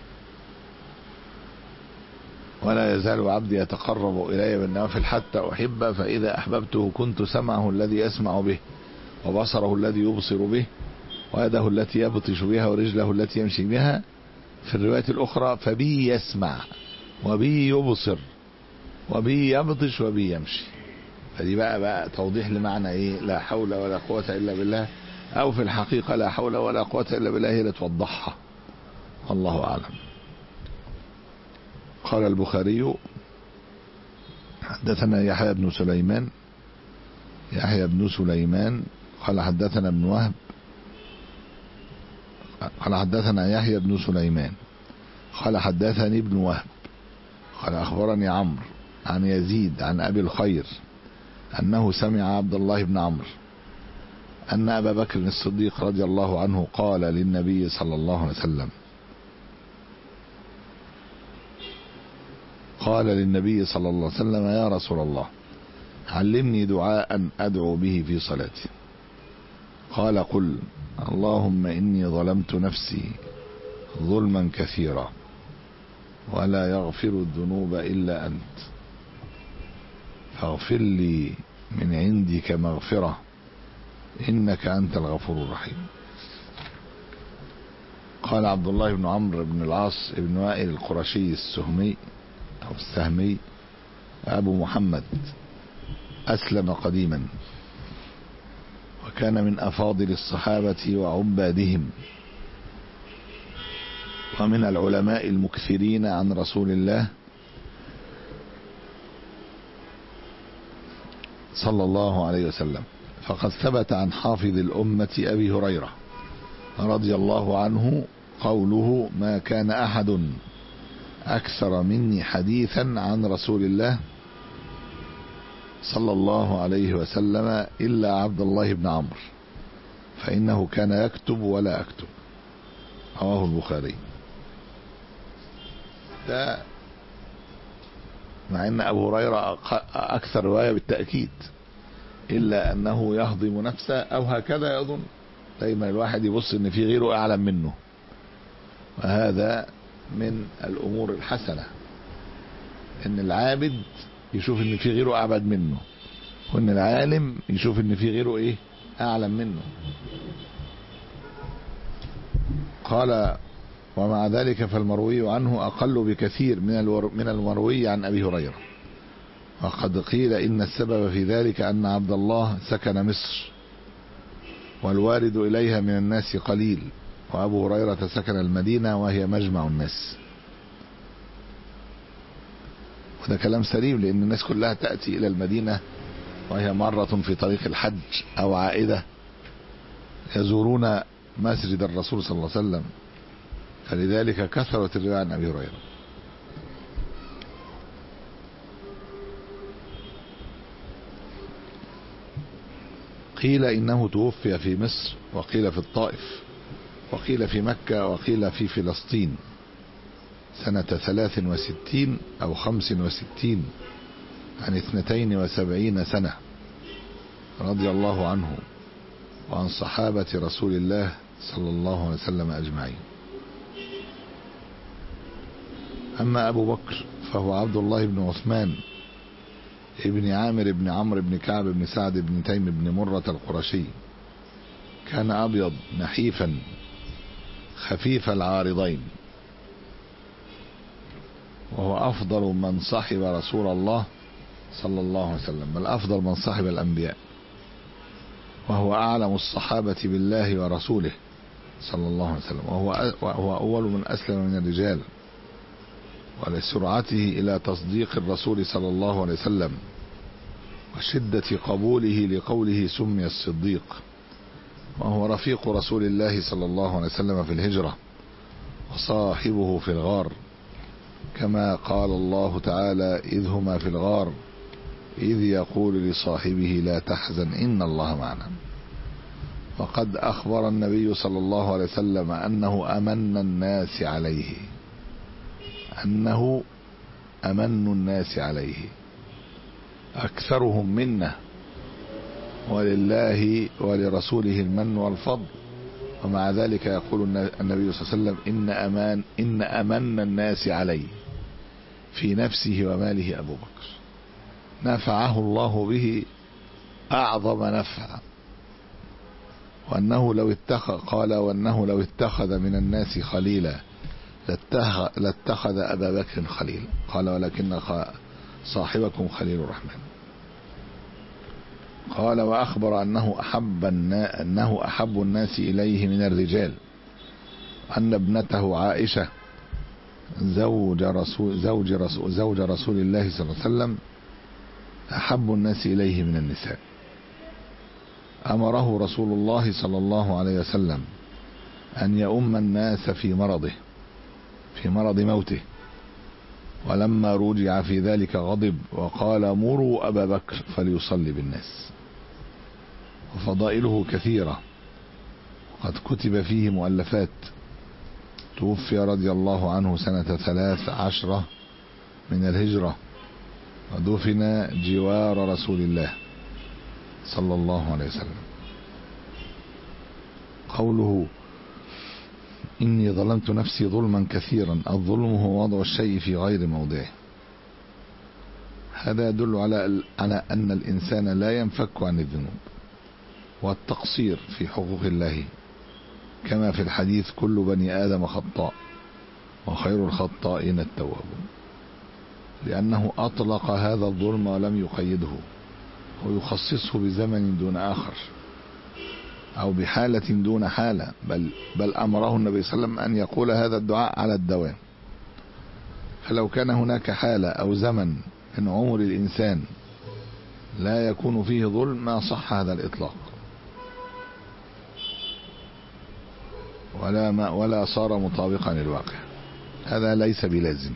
ولا يزال عبدي يتقرب إلي بالنوافل حتى أحبه، فإذا أحببته كنت سمعه الذي يسمع به، وبصره الذي يبصر به، ويده التي يبطش بها، ورجله التي يمشي بها. في الرواية الأخرى فبي يسمع وبي يبصر وبي يبطش وبي يمشي. فدي بقى بقى توضيح لمعنى ايه لا حول ولا قوة إلا بالله، أو في الحقيقة لا حول ولا قوة إلا بالله هي اللي توضحها. الله أعلم. قال البخاري حدثنا يحيى بن سليمان يحيى بن سليمان قال حدثنا ابن وهب قال حدثنا يحيى بن سليمان قال حدثني ابن وهب قال أخبرني عمرو عن يزيد عن أبي الخير أنه سمع عبد الله بن عمرو أن أبا بكر الصديق رضي الله عنه قال للنبي صلى الله عليه وسلم قال للنبي صلى الله عليه وسلم يا رسول الله علمني دعاء أدعو به في صلاتي. قال قل اللهم إني ظلمت نفسي ظلما كثيرا ولا يغفر الذنوب إلا أنت فاغفر لي من عندك مغفرة إنك أنت الغفور الرحيم. قال عبد الله بن عمرو بن العاص بن وائل القرشي السهمي أو السهمي أبو محمد أسلم قديما، وكان من أفاضل الصحابة وعبادهم، ومن العلماء المكثرين عن رسول الله صلى الله عليه وسلم. فقد ثبت عن حافظ الأمة أبي هريرة رضي الله عنه قوله ما كان أحد أكثر مني حديثا عن رسول الله صلى الله عليه وسلم إلا عبد الله بن عمرو فإنه كان يكتب ولا أكتب. رواه البخاري. ده مع أن أبو هريرة أكثر رواية بالتأكيد، إلا أنه يهضم نفسه أو هكذا يظن. دايما الواحد يبص أن في غيره أعلم منه، وهذا من الأمور الحسنة، أن العابد يشوف أن في غيره أعبد منه، وأن العالم يشوف أن في غيره إيه أعلم منه. قال ومع ذلك فالمروي عنه أقل بكثير من من المروي عن أبي هريرة. وقد قيل إن السبب في ذلك أن عبد الله سكن مصر والوارد إليها من الناس قليل، وأبو هريرة سكن المدينة وهي مجمع الناس. وده كلام سليم، لأن الناس كلها تأتي إلى المدينة وهي مرة في طريق الحج أو عائدة يزورون مسجد الرسول صلى الله عليه وسلم، فلذلك كثرت الرواية عن أبي هريرة. قيل إنه توفي في مصر، وقيل في الطائف، وقيل في مكة، وقيل في فلسطين سنة ثلاث وستين أو خمس وستين عن اثنتين وسبعين سنة، رضي الله عنه وعن صحابة رسول الله صلى الله عليه وسلم أجمعين. أما أبو بكر فهو عبد الله بن عثمان ابن عامر بن عمرو بن كعب بن سعد بن تيم بن مرة القرشي، كان أبيض نحيفا خفيف العارضين، وهو أفضل من صحب رسول الله صلى الله عليه وسلم، بل أفضل من صحب الأنبياء، وهو أعلم الصحابة بالله ورسوله صلى الله عليه وسلم، وهو, وهو أول من أسلم من الرجال، ولسرعته إلى تصديق الرسول صلى الله عليه وسلم وشدة قبوله لقوله سمي الصديق، وهو رفيق رسول الله صلى الله عليه وسلم في الهجرة وصاحبه في الغار، كما قال الله تعالى: إذ هما في الغار إذ يقول لصاحبه لا تحزن إن الله معنا. وقد أخبر النبي صلى الله عليه وسلم أنه أمن الناس عليه أنه أمن الناس عليه أكثرهم منه، ولله ولرسوله المن والفضل، ومع ذلك يقول النبي صلى الله عليه وسلم: إن أمان إن أمن الناس عليه في نفسه وماله أبو بكر، نفعه الله به أعظم نفع، وأنه لو اتخذ قال وأنه لو اتخذ من الناس خليلا لاتخذ أبا بكر خليلا، قال ولكن صاحبكم خليل الرحمن. قال وأخبر أنه أحب أنه أحب الناس إليه من الرجال، أن ابنته عائشة زوج رسول زوج رسول زوج رسول الله صلى الله عليه وسلم أحب الناس إليه من النساء. أمره رسول الله صلى الله عليه وسلم أن يؤم الناس في مرضه في مرض موته، ولما رجع في ذلك غضب وقال: مروا أبا بكر فليصلي بالناس. وفضائله كثيرة، قد كتب فيه مؤلفات. توفي رضي الله عنه سنة ثلاث عشرة من الهجرة، ودفن جوار رسول الله صلى الله عليه وسلم. قوله: إني ظلمت نفسي ظلما كثيرا، الظلم هو وضع الشيء في غير موضعه. هذا يدل على على أن الإنسان لا ينفك عن الذنوب والتقصير في حقوق الله، كما في الحديث: كل بني آدم خطاء وخير الخطائين التوابون، لأنه أطلق هذا الظلم ولم يقيده ويخصصه بزمن دون آخر أو بحالة دون حالة، بل, بل أمره النبي صلى الله عليه وسلم أن يقول هذا الدعاء على الدوام. فلو كان هناك حالة أو زمن من عمر الإنسان لا يكون فيه ظلم ما صح هذا الإطلاق، ولا, ما ولا صار مطابقا للواقع. هذا ليس بلازم،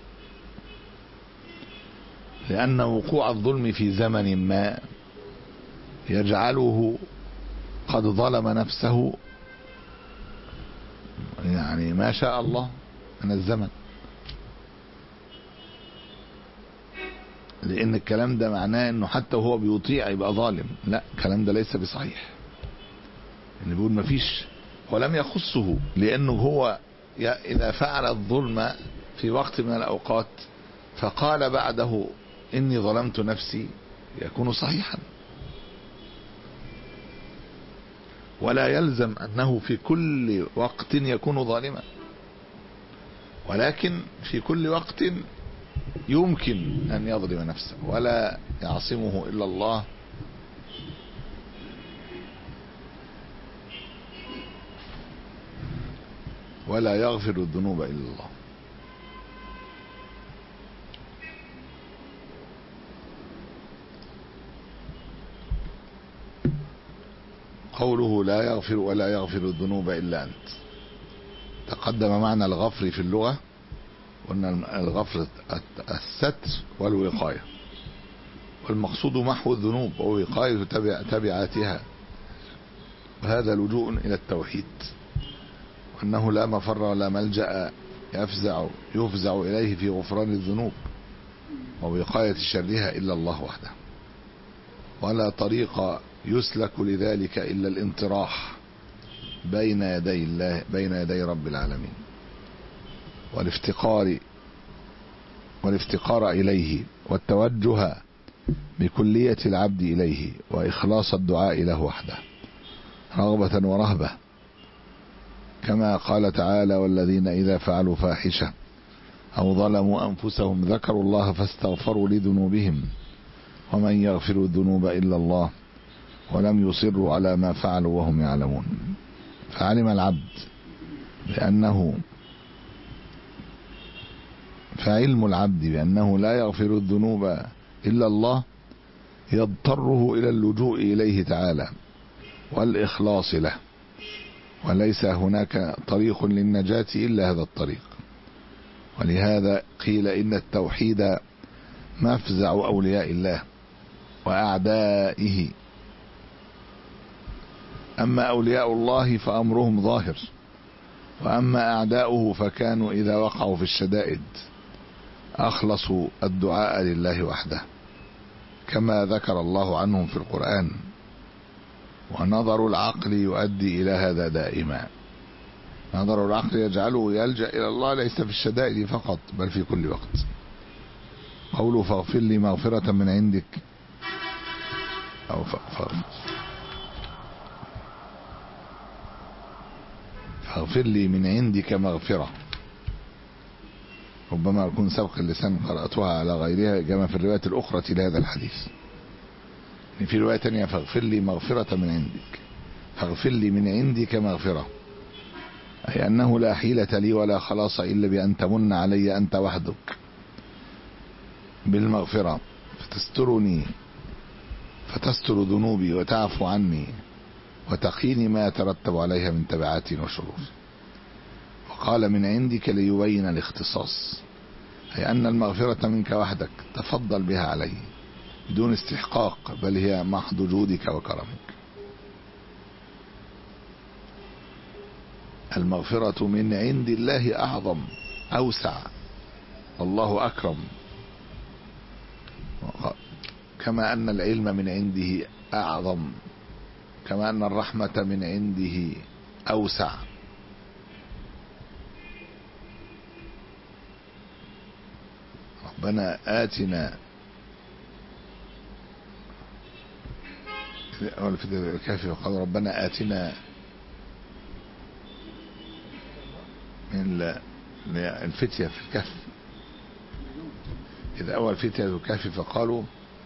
لأن وقوع الظلم في زمن ما يجعله قد ظلم نفسه يعني ما شاء الله من الزمن، لأن الكلام ده معناه أنه حتى وهو بيطيع يبقى ظالم. لا، الكلام ده ليس بصحيح. اللي بيقول ما فيش ولم يخصه، لأنه هو إذا فعل الظلم في وقت من الأوقات فقال بعده إني ظلمت نفسي يكون صحيحا، ولا يلزم أنه في كل وقت يكون ظالما، ولكن في كل وقت يمكن أن يظلم نفسه ولا يعصمه إلا الله. ولا يغفر الذنوب إلا الله. قوله لا يغفر ولا يغفر الذنوب إلا أنت، تقدم معنى الغفر في اللغة، وأن الغفر الستر والوقاية، والمقصود محو الذنوب ووقاية تبع تبعاتها، وهذا لجوء إلى التوحيد، وأنه لا مفر ولا ملجأ يفزع يفزع إليه في غفران الذنوب ووقاية شرها إلا الله وحده، ولا طريق يسلك لذلك إلا الانطراح بين يدي الله بين يدي رب العالمين، والافتقار والافتقار إليه، والتوجه بكلية العبد إليه، وإخلاص الدعاء له وحده رغبة ورهبة، كما قال تعالى: والذين إذا فعلوا فاحشة أو ظلموا أنفسهم ذكروا الله فاستغفروا لذنوبهم ومن يغفر الذنوب إلا الله ولم يصروا على ما فعلوا وهم يعلمون. فعلم العبد بأنه فعلم العبد بأنه لا يغفر الذنوب إلا الله يضطره إلى اللجوء إليه تعالى والإخلاص له، وليس هناك طريق للنجاة إلا هذا الطريق. ولهذا قيل إن التوحيد مفزع أولياء الله وأعدائه، أما أولياء الله فأمرهم ظاهر، وأما أعداؤه فكانوا إذا وقعوا في الشدائد أخلصوا الدعاء لله وحده، كما ذكر الله عنهم في القرآن: ونظر العقل يؤدي إلى هذا دائما. نظر العقل يجعله يلجأ إلى الله ليس في الشدائد فقط بل في كل وقت. قوله فاغفر لي مغفرة من عندك، أو فاغفر لي من عندك مغفرة، ربما يكون سبق اللسان قرأتها على غيرها كما في الرواية الأخرى لهذا الحديث. في رواية تانية فاغفر لي مغفرة من عندك، فاغفر لي من عندك مغفرة، أي أنه لا حيلة لي ولا خلاص إلا بأن تمن علي أنت وحدك بالمغفرة فتسترني فتستر ذنوبي وتعفو عني وتقيني ما يترتب عليها من تبعات وشرور. وقال من عندك ليبين الاختصاص، أي أن المغفرة منك وحدك تفضل بها علي بدون استحقاق، بل هي محض جودك وكرمك. المغفرة من عند الله أعظم أوسع، الله أكرم، كما أن العلم من عنده أعظم، كما أن الرحمة من عنده أوسع. ربنا آتنا في الكهف وقال ربنا آتنا من الفتية في الكهف، إذا أول فتية في الكهف فقالوا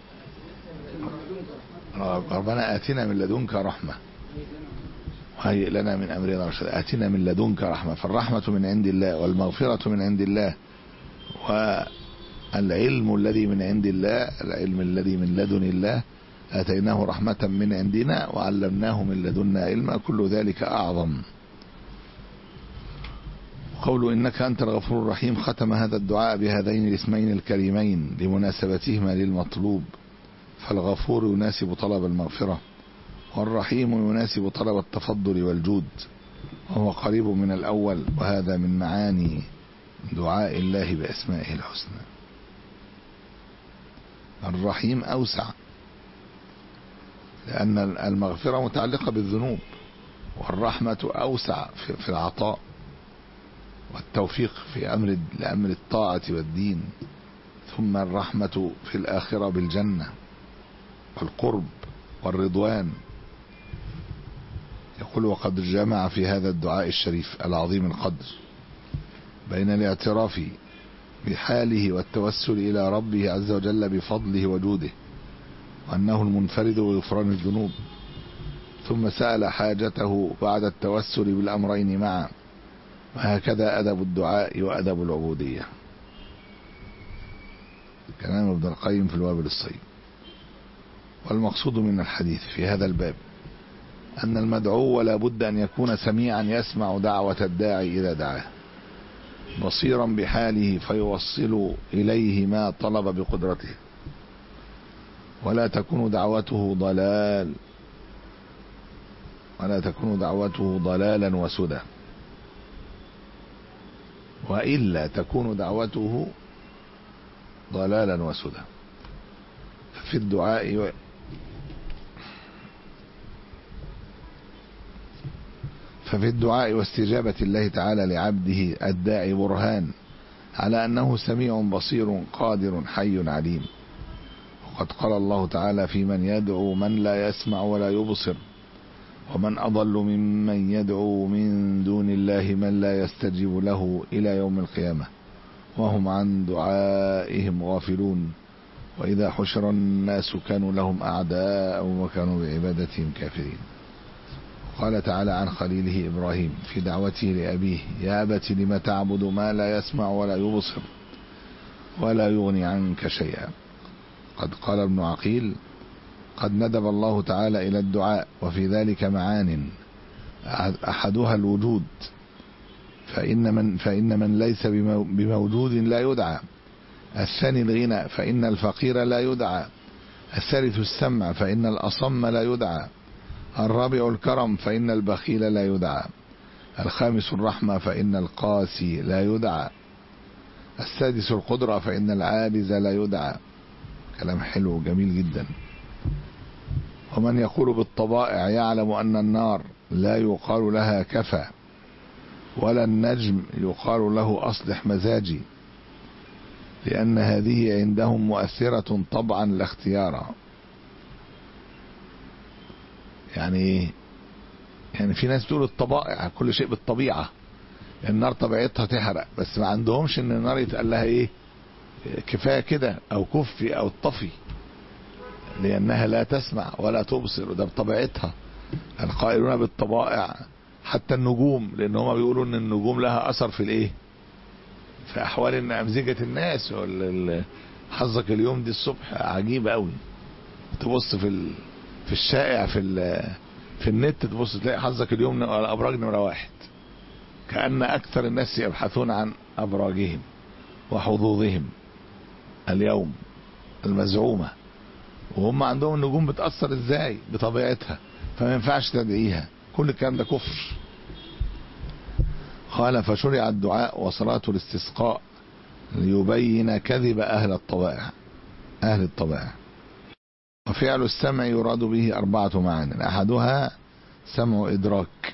ربنا آتنا من لدنك رحمة وهيئ لنا من أمرنا رشدا. آتنا من لدنك رحمة، فالرحمة من عند الله والمغفرة من عند الله، والعلم الذي من عند الله، العلم الذي من لدن الله، آتيناه رحمة من عندنا وعلمناه من لدنا علما، كل ذلك أعظم. قوله إنك أنت الغفور الرحيم، ختم هذا الدعاء بهذين الاسمين الكريمين لمناسبتهما للمطلوب، فالغفور يناسب طلب المغفرة، والرحيم يناسب طلب التفضل والجود، وهو قريب من الأول، وهذا من معاني دعاء الله بأسمائه الحسنى. الرحيم أوسع لأن المغفرة متعلقة بالذنوب، والرحمة أوسع في العطاء والتوفيق في أمر لأمر الطاعة والدين، ثم الرحمة في الآخرة بالجنة والقرب والرضوان. يقول وقد جمع في هذا الدعاء الشريف العظيم القدر بين الاعتراف بحاله والتوسل إلى ربه عز وجل بفضله وجوده وأنه المنفرد بغفران الذنوب، ثم سأل حاجته بعد التوسل بالأمرين معا، وهكذا أدب الدعاء وأدب العبودية. كلام ابن القيم في الوابل الصيب. والمقصود من الحديث في هذا الباب أن المدعو لا بد أن يكون سميعا يسمع دعوة الداعي إذا دعاه، بصيرا بحاله فيوصل إليه ما طلب بقدرته، ولا تكون دعوته ضلال ولا تكون دعوته ضلالا وسدى، وإلا تكون دعوته ضلالا وسدى. ففي الدعاء ففي الدعاء واستجابة الله تعالى لعبده الداعي برهان على أنه سميع بصير قادر حي عليم. وقد قال الله تعالى في من يدعو من لا يسمع ولا يبصر ومن أضل ممن يدعو من دون الله من لا يستجيب له إلى يوم القيامة وهم عن دعائهم غافلون وإذا حشر الناس كانوا لهم أعداء وكانوا بعبادتهم كافرين. قال تعالى عن خليله إبراهيم في دعوته لأبيه يا أبت لم تعبد ما لا يسمع ولا يبصر ولا يغني عنك شيئا. قد قال ابن عقيل قد ندب الله تعالى إلى الدعاء وفي ذلك معان أحدها الوجود، فإن من, فإن من ليس بموجود لا يدعى. الثاني الغنى فإن الفقير لا يدعى. الثالث السمع فإن الأصم لا يدعى. الرابع الكرم فإن البخيل لا يدعى. الخامس الرحمة فإن القاسي لا يدعى. السادس القدرة فإن العاجز لا يدعى. كلام حلو وجميل جدا. ومن يقول بالطبائع يعلم أن النار لا يقال لها كفى ولا النجم يقال له أصلح مزاجي، لأن هذه عندهم مؤثرة طبعا لا اختيارا. يعني يعني في ناس تقول الطبائع كل شيء بالطبيعة، النار طبيعتها تحرق، بس ما عندهمش ان النار يتقال لها ايه كفاية كده او كفي او طفي، لأنها لا تسمع ولا تبصر وده بطبيعتها. القائلون بالطبائع حتى النجوم، لأن هم بيقولوا ان النجوم لها أثر في الايه في أحوال ان أمزجة الناس. حظك اليوم دي الصبح عجيبة قوي، تبص في في الشائع في في النت تبص تلاقي حظك اليوم على أبراج نمرة واحد، كأن أكثر الناس يبحثون عن أبراجهم وحظوظهم اليوم المزعومة، وهم عندهم النجوم بتأثر ازاي بطبيعتها، فما ينفعش تدعيها. كل الكلام ده كفر. قال فشرع الدعاء وصلاة الاستسقاء ليبين كذب أهل الطبائع أهل الطبائع. وفعل السمع يراد به أربعة معان، أحدها سمع إدراك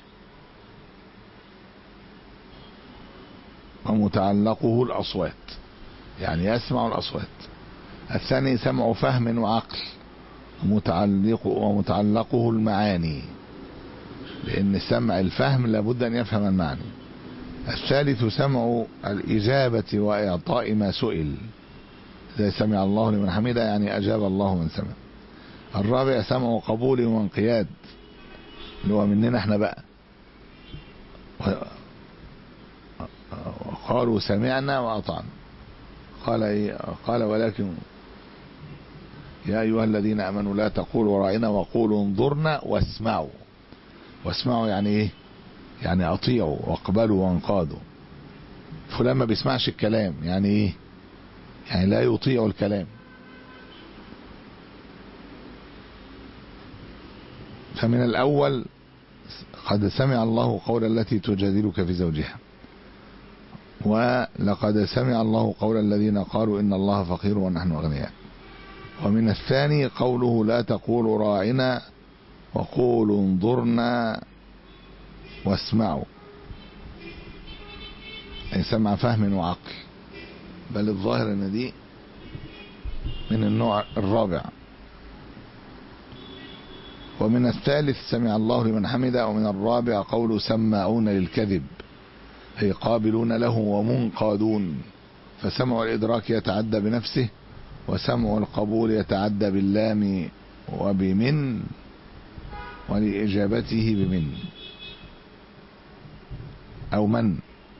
ومتعلقه الأصوات، يعني يسمع الأصوات. الثاني سمع فهم وعقل ومتعلقه, ومتعلقه المعاني، لأن سمع الفهم لابد أن يفهم المعنى. الثالث سمع الإجابة وإعطاء ما سئل، زي سمع الله لمن حمده يعني أجاب الله من سمع. الرابع سمع قبول وانقياد، اللي هو مننا احنا بقى، وقالوا سمعنا وأطعنا. قال ايه؟ قال ولكن يا أيها الذين آمنوا لا تقولوا راعنا وقولوا انظرنا واسمعوا. واسمعوا يعني ايه؟ يعني اطيعوا واقبلوا وانقادوا. فلان ما بيسمعش الكلام يعني ايه؟ يعني لا يطيع الكلام. فمن الأول قد سمع الله قول التي تجادلك في زوجها، ولقد سمع الله قول الذين قالوا إن الله فقير ونحن أغنياء. ومن الثاني قوله لا تقولوا راعنا وقولوا انظرنا واسمعوا، أي سمع فهم وعقل، بل الظاهر ان دي من النوع الرابع. ومن الثالث سمع الله لمن حمده. ومن الرابع قول سماعون للكذب، أي قابلون له ومنقادون. فسمع الإدراك يتعدى بنفسه، وسمع القبول يتعدى باللام وبمن، ولإجابته بمن أو من.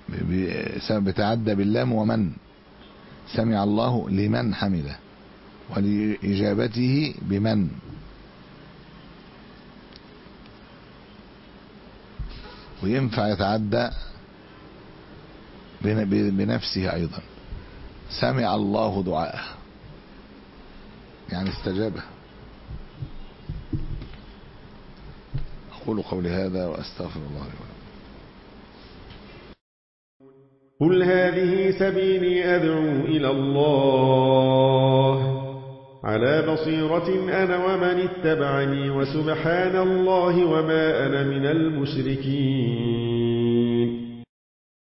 بتعدى باللام ومن، سمع الله لمن حمده، ولإجابته بمن. وينفع يتعدى بنفسه أيضا، سمع الله دعاءه يعني استجابه. أقول قولي هذا وأستغفر الله لي ولكم. قل هذه سبيلي أدعو إلى الله على بصيرة أنا ومن اتبعني، وسبحان الله وما أنا من المشركين.